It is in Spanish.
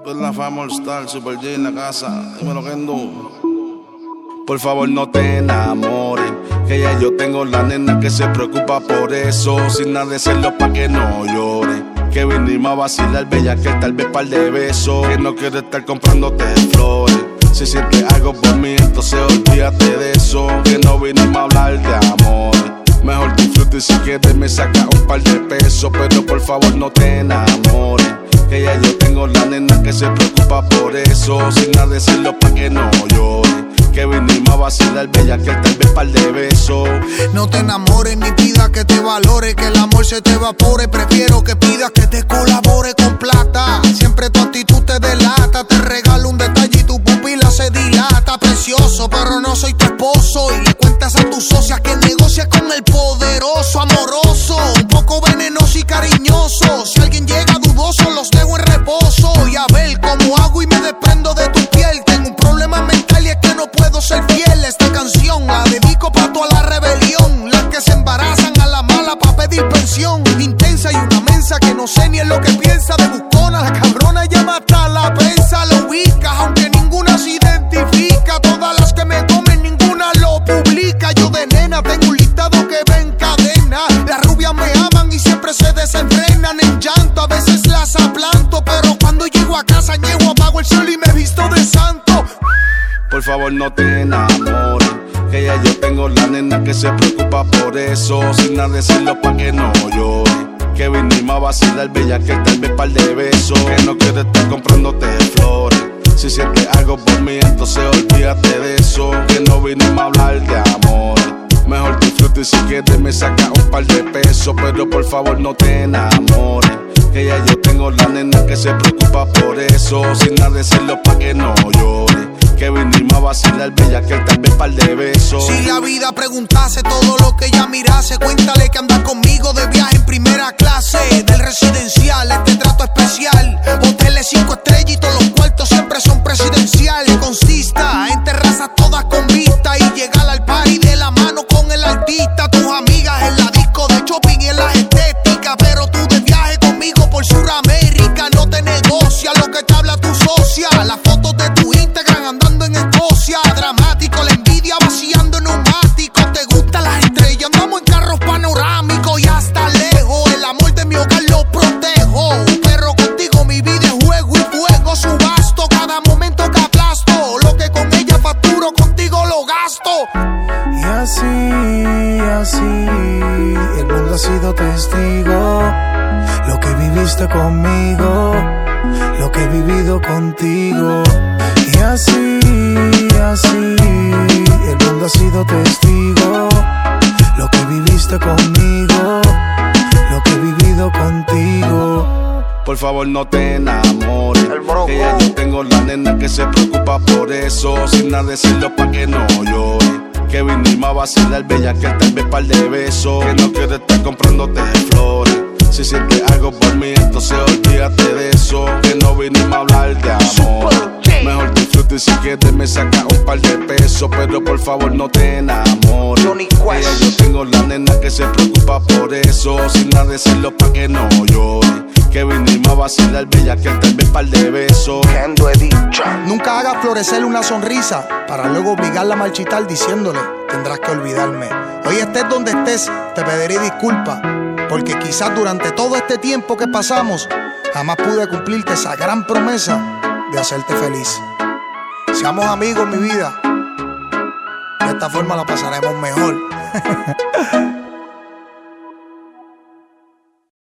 Tú eres la fama all star, Super J en la casa. Dímelo, Kendo. Por favor no te enamores, que ya yo tengo la nena que se preocupa por eso. Sin nada de serlo pa' que no llore, que vinimos a vacilar bella, que tal vez par de besos. Que no quiero estar comprándote flores. Si sientes algo por mí, entonces olvídate de eso. Que no vinimos a hablar de amor. Mejor disfruta y si quieres me saca un par de pesos. Pero por favor no te enamores, que ya yo tengo la nena que se preocupa por eso. Sin nada decirlo pa' que no llore, que vinimos a vacilar bella, que tal vez par de besos. No te enamores ni pidas que te valore, que el amor se te evapore. Prefiero que pidas que te colabore con plata. Siempre tu actitud te delata. Te regalo un detalle y tu pupila se dilata. Precioso, pero no soy tu esposo. Y le cuentas a tus socias que negocias con el poderoso. Amoroso, un poco venenoso y cariñoso. Si alguien llega dudoso, los dejo en reposo. Y a ver cómo hago y me desprendo de tu piel. Tengo un problema mental y es que no puedo ser fiel. Esta canción la dedico pa' toda la rebelión. Las que se embarazan a la mala pa' pedir pensión. Intensa y una mensa que no sé ni en lo que piensa. De buscona, la cabrona llama hasta la prensa. Lo ubicas, aunque ninguna se identifica. Todas las que me comen, ninguna lo publica. Yo de nena tengo un listado que ve en cadena. Las rubias me aman y siempre se desenfrenan en llanto. A veces las aplanto, pero cuando llego a casa llego, apago el sol y me visto de santo. Por favor no te enamores, que ya yo tengo la nena que se preocupa por eso. Sin nada decirlo pa' que no llore, que vinimos a vacilar bella, que tal vez par de besos. Que no quiero estar comprándote flores. Si sientes algo por mí, entonces olvídate de eso. Que no vinimos a hablar de amor. Mejor disfruta y si quieres me saca un par de pesos. Pero por favor no te enamores, que ya yo tengo la nena que se preocupa por eso. Sin nada decirlo pa' que no llore, que vinimos a vacilar bella, que tal vez par de besos. Si la vida preguntase todo lo que ella mirase, cuéntale que anda conmigo de viaje en primera clase. Del residencial, este trato especial. Hoteles 5 estrellas y todos los cuartos siempre son presidenciales. Consista en terrazas todas con vista y llegar al party de la mano con el artista. Tus amigas en la disco de shopping y en la estética, pero tú de viaje conmigo por Suramérica. No te negocia lo que te habla tu socia. Las fotos de tu Instagram andando en Escocia. Dramático, la envidia vaciando neumáticos. Te gustan las estrellas, andamos en carros panorámicos. Y hasta lejos, el amor de mi hogar lo protejo. Pero contigo mi vida es juego y fuego. Subasto cada momento que aplasto. Lo que con ella facturo, contigo lo gasto. Y así, el mundo ha sido testigo. Lo que viviste conmigo, lo que he vivido contigo. Y así, el mundo ha sido testigo. Lo que viviste conmigo, lo que he vivido contigo. Por favor no te enamores, que ya yo tengo la nena que se preocupa por eso. Sin nada decirlo pa' que no llore, que vinimos a vacilar bella, que tal vez par de besos. Que no quiero estar comprándote flores. Si sientes algo por mí, entonces olvídate de eso. Que no vinimos a hablar de amor. Mejor disfruta y si quieres me saca un par de pesos. Pero por favor no te enamores, que ya yo tengo la nena que se preocupa por eso. Sin nada decirlo pa' que no llore, que vinimos a vacilar bella, que tal vez par de besos. Nunca hagas florecer una sonrisa para luego obligarla a marchitar diciéndole: tendrás que olvidarme. Hoy estés donde estés, te pediré disculpas, porque quizás durante todo este tiempo que pasamos jamás pude cumplirte esa gran promesa de hacerte feliz. Seamos amigos, mi vida. De esta forma la pasaremos mejor.